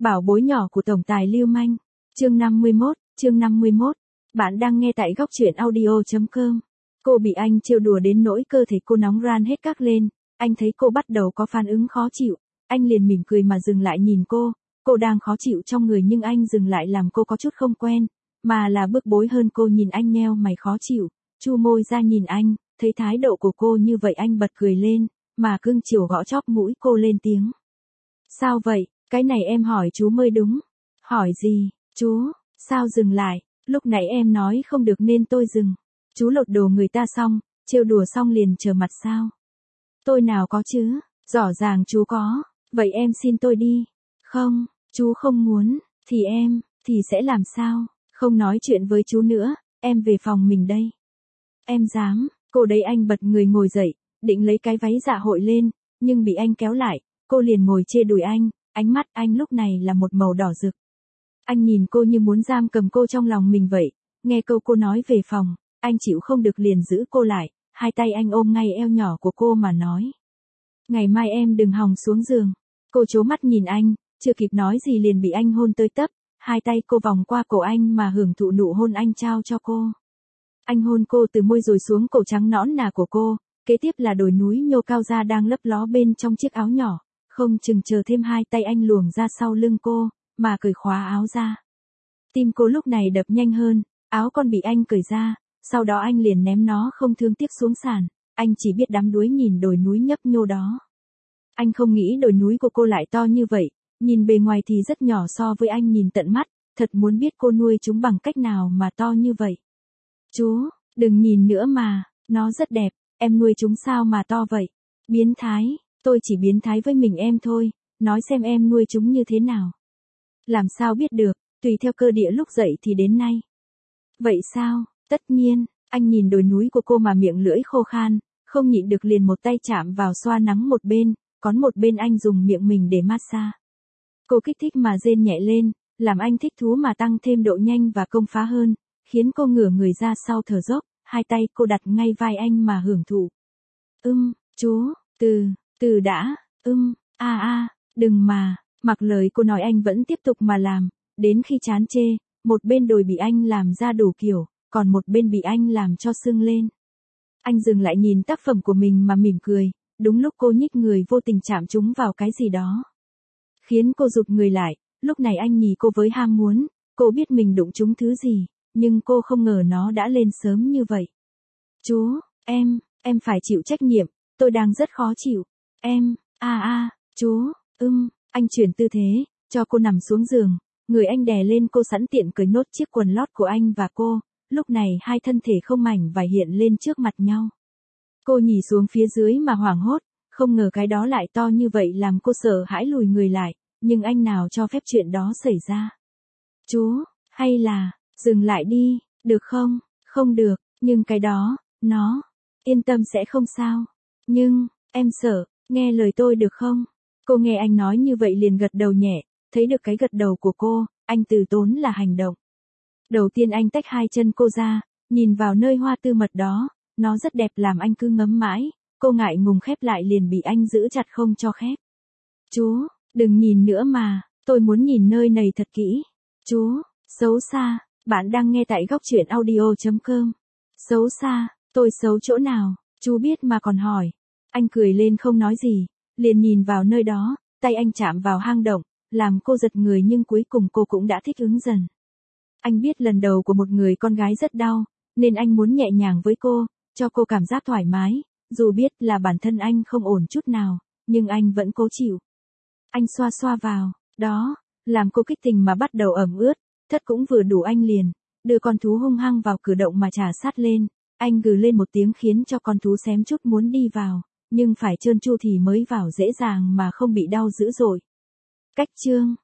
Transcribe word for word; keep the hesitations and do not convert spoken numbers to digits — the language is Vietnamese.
Bảo bối nhỏ của tổng tài lưu manh. Chương năm mươi mốt, chương năm mươi mốt. Bạn đang nghe tại góc truyện audio chấm com. Cô bị anh trêu đùa đến nỗi cơ thể cô nóng ran hết các lên, anh thấy cô bắt đầu có phản ứng khó chịu, anh liền mỉm cười mà dừng lại nhìn cô, cô đang khó chịu trong người nhưng anh dừng lại làm cô có chút không quen, mà là bức bối hơn. Cô nhìn anh nheo mày khó chịu, chu môi ra nhìn anh, thấy thái độ của cô như vậy anh bật cười lên, mà cưng chiều gõ chóp mũi cô lên tiếng. Sao vậy, cái này em hỏi chú mới đúng. Hỏi gì, chú, sao dừng lại, lúc nãy em nói không được nên tôi dừng. Chú lột đồ người ta xong, trêu đùa xong liền trở mặt sao? Tôi nào có chứ, rõ ràng chú có, vậy em xin tôi đi. Không, chú không muốn, thì em, thì sẽ làm sao, không nói chuyện với chú nữa, em về phòng mình đây. Em dám, cô đấy. Anh bật người ngồi dậy, định lấy cái váy dạ hội lên, nhưng bị anh kéo lại, cô liền ngồi chê đùi anh, ánh mắt anh lúc này là một màu đỏ rực. Anh nhìn cô như muốn giam cầm cô trong lòng mình vậy, nghe câu cô nói về phòng, anh chịu không được liền giữ cô lại, hai tay anh ôm ngay eo nhỏ của cô mà nói. Ngày mai em đừng hòng xuống giường. Cô trố mắt nhìn anh, chưa kịp nói gì liền bị anh hôn tới tấp, hai tay cô vòng qua cổ anh mà hưởng thụ nụ hôn anh trao cho cô. Anh hôn cô từ môi rồi xuống cổ trắng nõn nà của cô, kế tiếp là đồi núi nhô cao ra đang lấp ló bên trong chiếc áo nhỏ, không chừng chờ thêm hai tay anh luồn ra sau lưng cô, mà cởi khóa áo ra. Tim cô lúc này đập nhanh hơn, áo con bị anh cởi ra, sau đó anh liền ném nó không thương tiếc xuống sàn, anh chỉ biết đắm đuối nhìn đồi núi nhấp nhô đó. Anh không nghĩ đồi núi của cô lại to như vậy, nhìn bề ngoài thì rất nhỏ so với anh nhìn tận mắt, thật muốn biết cô nuôi chúng bằng cách nào mà to như vậy. Chú, đừng nhìn nữa mà, nó rất đẹp, em nuôi chúng sao mà to vậy? Biến thái, tôi chỉ biến thái với mình em thôi, nói xem em nuôi chúng như thế nào. Làm sao biết được, tùy theo cơ địa lúc dậy thì đến nay. Vậy sao, tất nhiên, anh nhìn đồi núi của cô mà miệng lưỡi khô khan, không nhịn được liền một tay chạm vào xoa nắng một bên, còn một bên anh dùng miệng mình để massage. Cô kích thích mà rên nhẹ lên, làm anh thích thú mà tăng thêm độ nhanh và công phá hơn, khiến cô ngửa người ra sau thở dốc, hai tay cô đặt ngay vai anh mà hưởng thụ. Ưm, chú, từ, từ đã, ưm, a a, đừng mà, mặc lời cô nói anh vẫn tiếp tục mà làm, đến khi chán chê, một bên đồi bị anh làm ra đủ kiểu, còn một bên bị anh làm cho sưng lên. Anh dừng lại nhìn tác phẩm của mình mà mỉm cười, đúng lúc cô nhích người vô tình chạm trúng vào cái gì đó, khiến cô rụt người lại, lúc này anh nhìn cô với ham muốn, cô biết mình đụng trúng thứ gì, nhưng cô không ngờ nó đã lên sớm như vậy. Chú, em, em phải chịu trách nhiệm, tôi đang rất khó chịu. Em, a a, chú, ưm, anh chuyển tư thế, cho cô nằm xuống giường, người anh đè lên cô sẵn tiện cởi nốt chiếc quần lót của anh và cô, lúc này hai thân thể không mảnh vải hiện lên trước mặt nhau. Cô nhìn xuống phía dưới mà hoảng hốt, không ngờ cái đó lại to như vậy làm cô sợ hãi lùi người lại, nhưng anh nào cho phép chuyện đó xảy ra. Chú, hay là, dừng lại đi, được không? Không được, nhưng cái đó, nó, yên tâm sẽ không sao. Nhưng, em sợ, nghe lời tôi được không? Cô nghe anh nói như vậy liền gật đầu nhẹ, thấy được cái gật đầu của cô, anh từ tốn là hành động. Đầu tiên anh tách hai chân cô ra, nhìn vào nơi hoa tư mật đó, nó rất đẹp làm anh cứ ngấm mãi, cô ngại ngùng khép lại liền bị anh giữ chặt không cho khép. Chú, đừng nhìn nữa mà, tôi muốn nhìn nơi này thật kỹ. Chú, xấu xa, bạn đang nghe tại góc truyện audio chấm com. Xấu xa, tôi xấu chỗ nào, chú biết mà còn hỏi. Anh cười lên không nói gì, liền nhìn vào nơi đó, tay anh chạm vào hang động, làm cô giật người nhưng cuối cùng cô cũng đã thích ứng dần. Anh biết lần đầu của một người con gái rất đau, nên anh muốn nhẹ nhàng với cô, cho cô cảm giác thoải mái, dù biết là bản thân anh không ổn chút nào, nhưng anh vẫn cố chịu. Anh xoa xoa vào, đó, làm cô kích tình mà bắt đầu ẩm ướt, thất cũng vừa đủ anh liền, đưa con thú hung hăng vào cử động mà trà sát lên, anh gừ lên một tiếng khiến cho con thú xém chút muốn đi vào, nhưng phải trơn tru thì mới vào dễ dàng mà không bị đau dữ dội. Cách chương